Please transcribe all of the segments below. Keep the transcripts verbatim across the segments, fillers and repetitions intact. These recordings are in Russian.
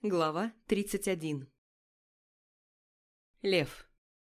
Глава тридцать один. Лев.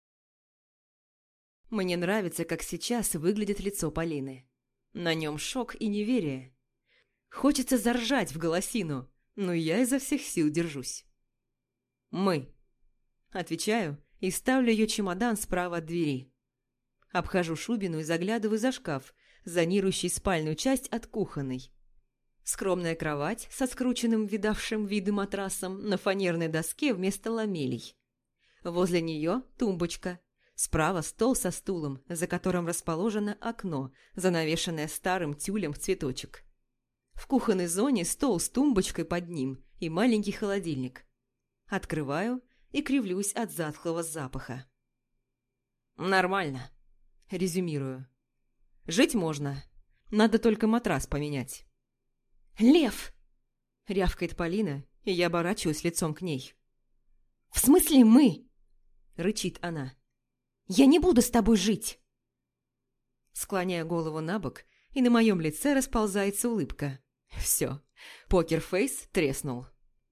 Мне нравится, как сейчас выглядит лицо Полины. На нем шок и неверие. Хочется заржать в голосину, но я изо всех сил держусь. «Мы». Отвечаю и ставлю ее чемодан справа от двери. Обхожу Шубину и заглядываю за шкаф, зонирующий спальную часть от кухонной. Скромная кровать со скрученным видавшим виды матрасом на фанерной доске вместо ламелей. Возле нее тумбочка. Справа стол со стулом, за которым расположено окно, занавешенное старым тюлем в цветочек. В кухонной зоне стол с тумбочкой под ним и маленький холодильник. Открываю и кривлюсь от затхлого запаха. «Нормально», – резюмирую. «Жить можно. Надо только матрас поменять». «Лев!» – рявкает Полина, и я оборачиваюсь лицом к ней. «В смысле мы?» – рычит она. «Я не буду с тобой жить!» Склоняю голову на бок, и на моем лице расползается улыбка. Все, покерфейс треснул.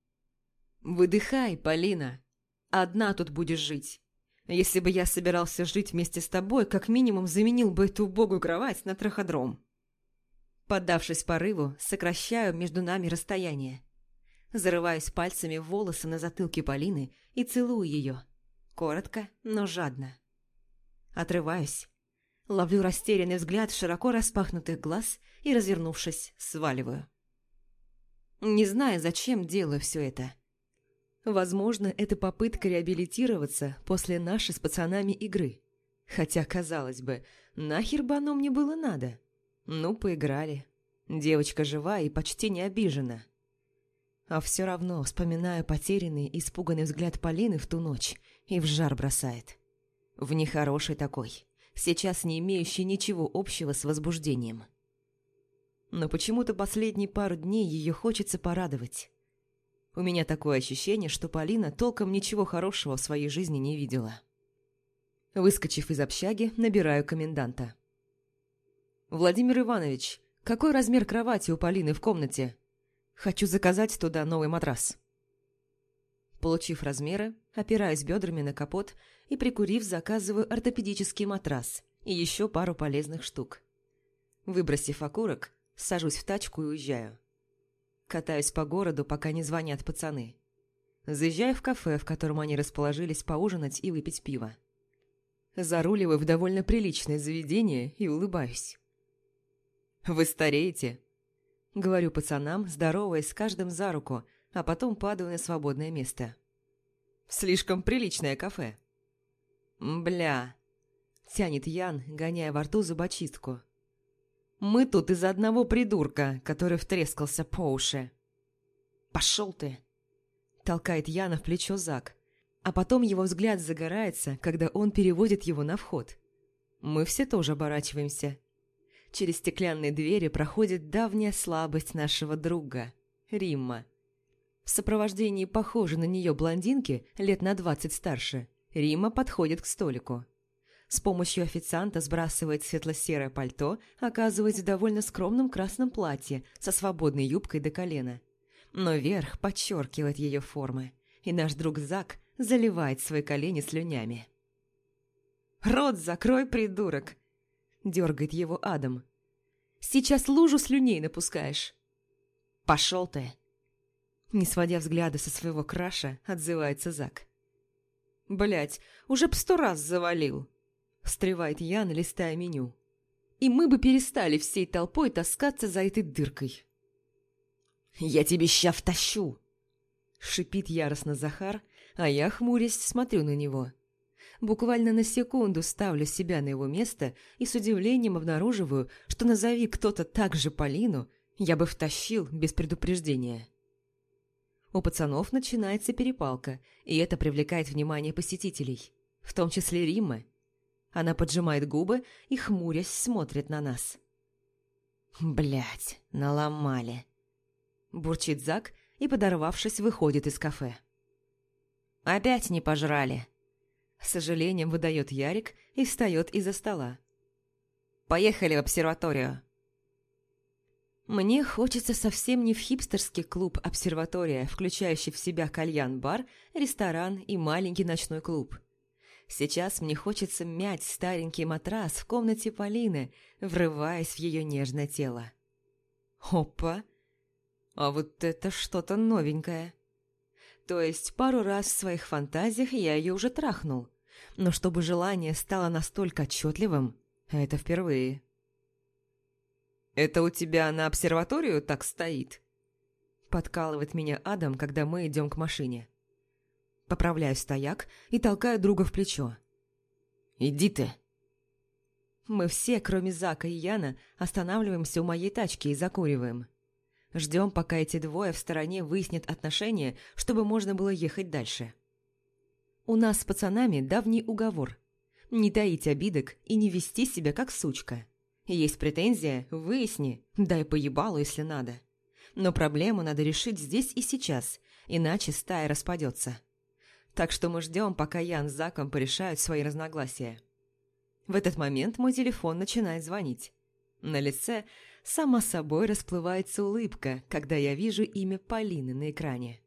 «Выдыхай, Полина. Одна тут будешь жить. Если бы я собирался жить вместе с тобой, как минимум заменил бы эту убогую кровать на траходром». Поддавшись порыву, сокращаю между нами расстояние. Зарываюсь пальцами в волосы на затылке Полины и целую ее. Коротко, но жадно. Отрываюсь. Ловлю растерянный взгляд широко распахнутых глаз и, развернувшись, сваливаю. Не знаю, зачем делаю все это. Возможно, это попытка реабилитироваться после нашей с пацанами игры. Хотя, казалось бы, нахер бы оно мне было надо? Ну, поиграли. Девочка жива и почти не обижена. А все равно вспоминаю потерянный, испуганный взгляд Полины в ту ночь и в жар бросает. В нехороший такой, сейчас не имеющий ничего общего с возбуждением. Но почему-то последние пару дней ее хочется порадовать. У меня такое ощущение, что Полина толком ничего хорошего в своей жизни не видела. Выскочив из общаги, набираю коменданта. «Владимир Иванович, какой размер кровати у Полины в комнате? Хочу заказать туда новый матрас». Получив размеры, опираюсь бедрами на капот и, прикурив, заказываю ортопедический матрас и еще пару полезных штук. Выбросив окурок, сажусь в тачку и уезжаю. Катаюсь по городу, пока не звонят пацаны. Заезжаю в кафе, в котором они расположились поужинать и выпить пиво. Заруливаю в довольно приличное заведение и улыбаюсь. «Вы стареете», — говорю пацанам, здороваясь с каждым за руку, а потом падаю на свободное место. «Слишком приличное кафе». «Бля», — тянет Ян, гоняя во рту зубочистку. «Мы тут из-за одного придурка, который втрескался по уши». «Пошел ты», — толкает Яна в плечо Зак, а потом его взгляд загорается, когда он переводит его на вход. Мы все тоже оборачиваемся. Через стеклянные двери проходит давняя слабость нашего друга, Римма. В сопровождении похожей на нее блондинки, лет на двадцать старше, Римма подходит к столику. С помощью официанта сбрасывает светло-серое пальто, оказываясь в довольно скромном красном платье со свободной юбкой до колена. Но верх подчеркивает ее формы, и наш друг Зак заливает свои колени слюнями. «Рот закрой, придурок!» – дергает его Адам. «Сейчас лужу слюней напускаешь». «Пошел ты!» Не сводя взгляда со своего краша, отзывается Зак. «Блядь, уже б сто раз завалил!» – встревает Ян, листая меню. «И мы бы перестали всей толпой таскаться за этой дыркой». «Я тебе ща втащу!» – шипит яростно Захар, а я, хмурясь, смотрю на него. Буквально на секунду ставлю себя на его место и с удивлением обнаруживаю, что назови кто-то так же Полину, я бы втащил без предупреждения. У пацанов начинается перепалка, и это привлекает внимание посетителей, в том числе Риммы. Она поджимает губы и, хмурясь, смотрит на нас. «Блядь, наломали!» Бурчит Зак и, подорвавшись, выходит из кафе. «Опять не пожрали!» С сожалением выдает Ярик и встает из-за стола. «Поехали в обсерваторию!» Мне хочется совсем не в хипстерский клуб «Обсерватория», включающий в себя кальян-бар, ресторан и маленький ночной клуб. Сейчас мне хочется мять старенький матрас в комнате Полины, врываясь в ее нежное тело. Опа! А вот это что-то новенькое. То есть пару раз в своих фантазиях я ее уже трахнул, но чтобы желание стало настолько отчетливым, это впервые. «Это у тебя на обсерваторию так стоит?» Подкалывает меня Адам, когда мы идем к машине. Поправляю стояк и толкаю друга в плечо. «Иди ты!» Мы все, кроме Зака и Яна, останавливаемся у моей тачки и закуриваем. Ждем, пока эти двое в стороне выяснят отношения, чтобы можно было ехать дальше. У нас с пацанами давний уговор. Не таить обидок и не вести себя как сучка. Есть претензия – выясни, дай поебалу, если надо. Но проблему надо решить здесь и сейчас, иначе стая распадется. Так что мы ждем, пока Ян с Заком порешают свои разногласия. В этот момент мой телефон начинает звонить. На лице сама собой расплывается улыбка, когда я вижу имя Полины на экране.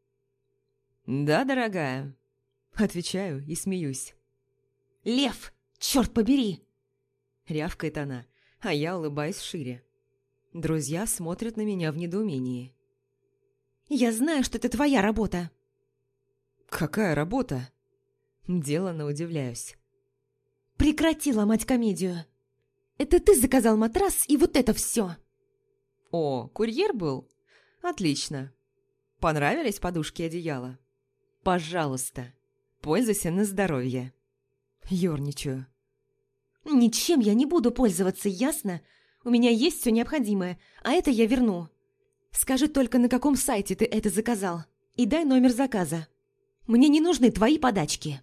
«Да, дорогая», – отвечаю и смеюсь. «Лев, черт побери!» – рявкает она, а я улыбаюсь шире. Друзья смотрят на меня в недоумении. «Я знаю, что это твоя работа». «Какая работа?» Деланно удивляюсь. «Прекрати ломать комедию. Это ты заказал матрас и вот это все». «О, курьер был? Отлично. Понравились подушки и одеяло? Пожалуйста, пользуйся на здоровье». Ёрничаю. «Ничем я не буду пользоваться, ясно? У меня есть все необходимое, а это я верну. Скажи только, на каком сайте ты это заказал, и дай номер заказа. Мне не нужны твои подачки».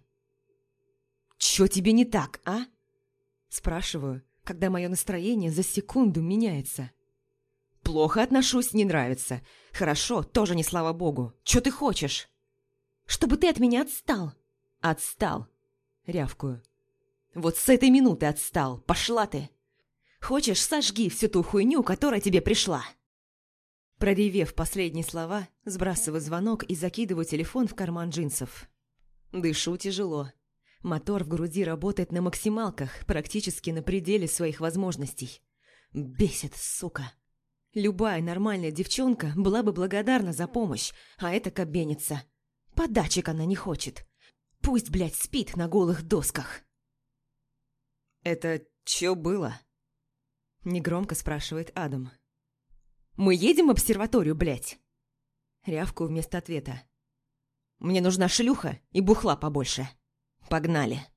«Чё тебе не так, а?» Спрашиваю, когда мое настроение за секунду меняется. «Плохо отношусь, не нравится. Хорошо, тоже не слава богу. Чё ты хочешь?» «Чтобы ты от меня отстал». «Отстал», — рявкую. «Вот с этой минуты отстал. Пошла ты. Хочешь, сожги всю ту хуйню, которая тебе пришла». Проревев последние слова, сбрасываю звонок и закидываю телефон в карман джинсов. Дышу тяжело. Мотор в груди работает на максималках, практически на пределе своих возможностей. Бесит, сука. Любая нормальная девчонка была бы благодарна за помощь, а эта кабенится. Подачек она не хочет. Пусть, блядь, спит на голых досках. «Это чё было?» Негромко спрашивает Адам. «Мы едем в обсерваторию, блядь?» Рявку вместо ответа. «Мне нужна шлюха и бухла побольше. Погнали!»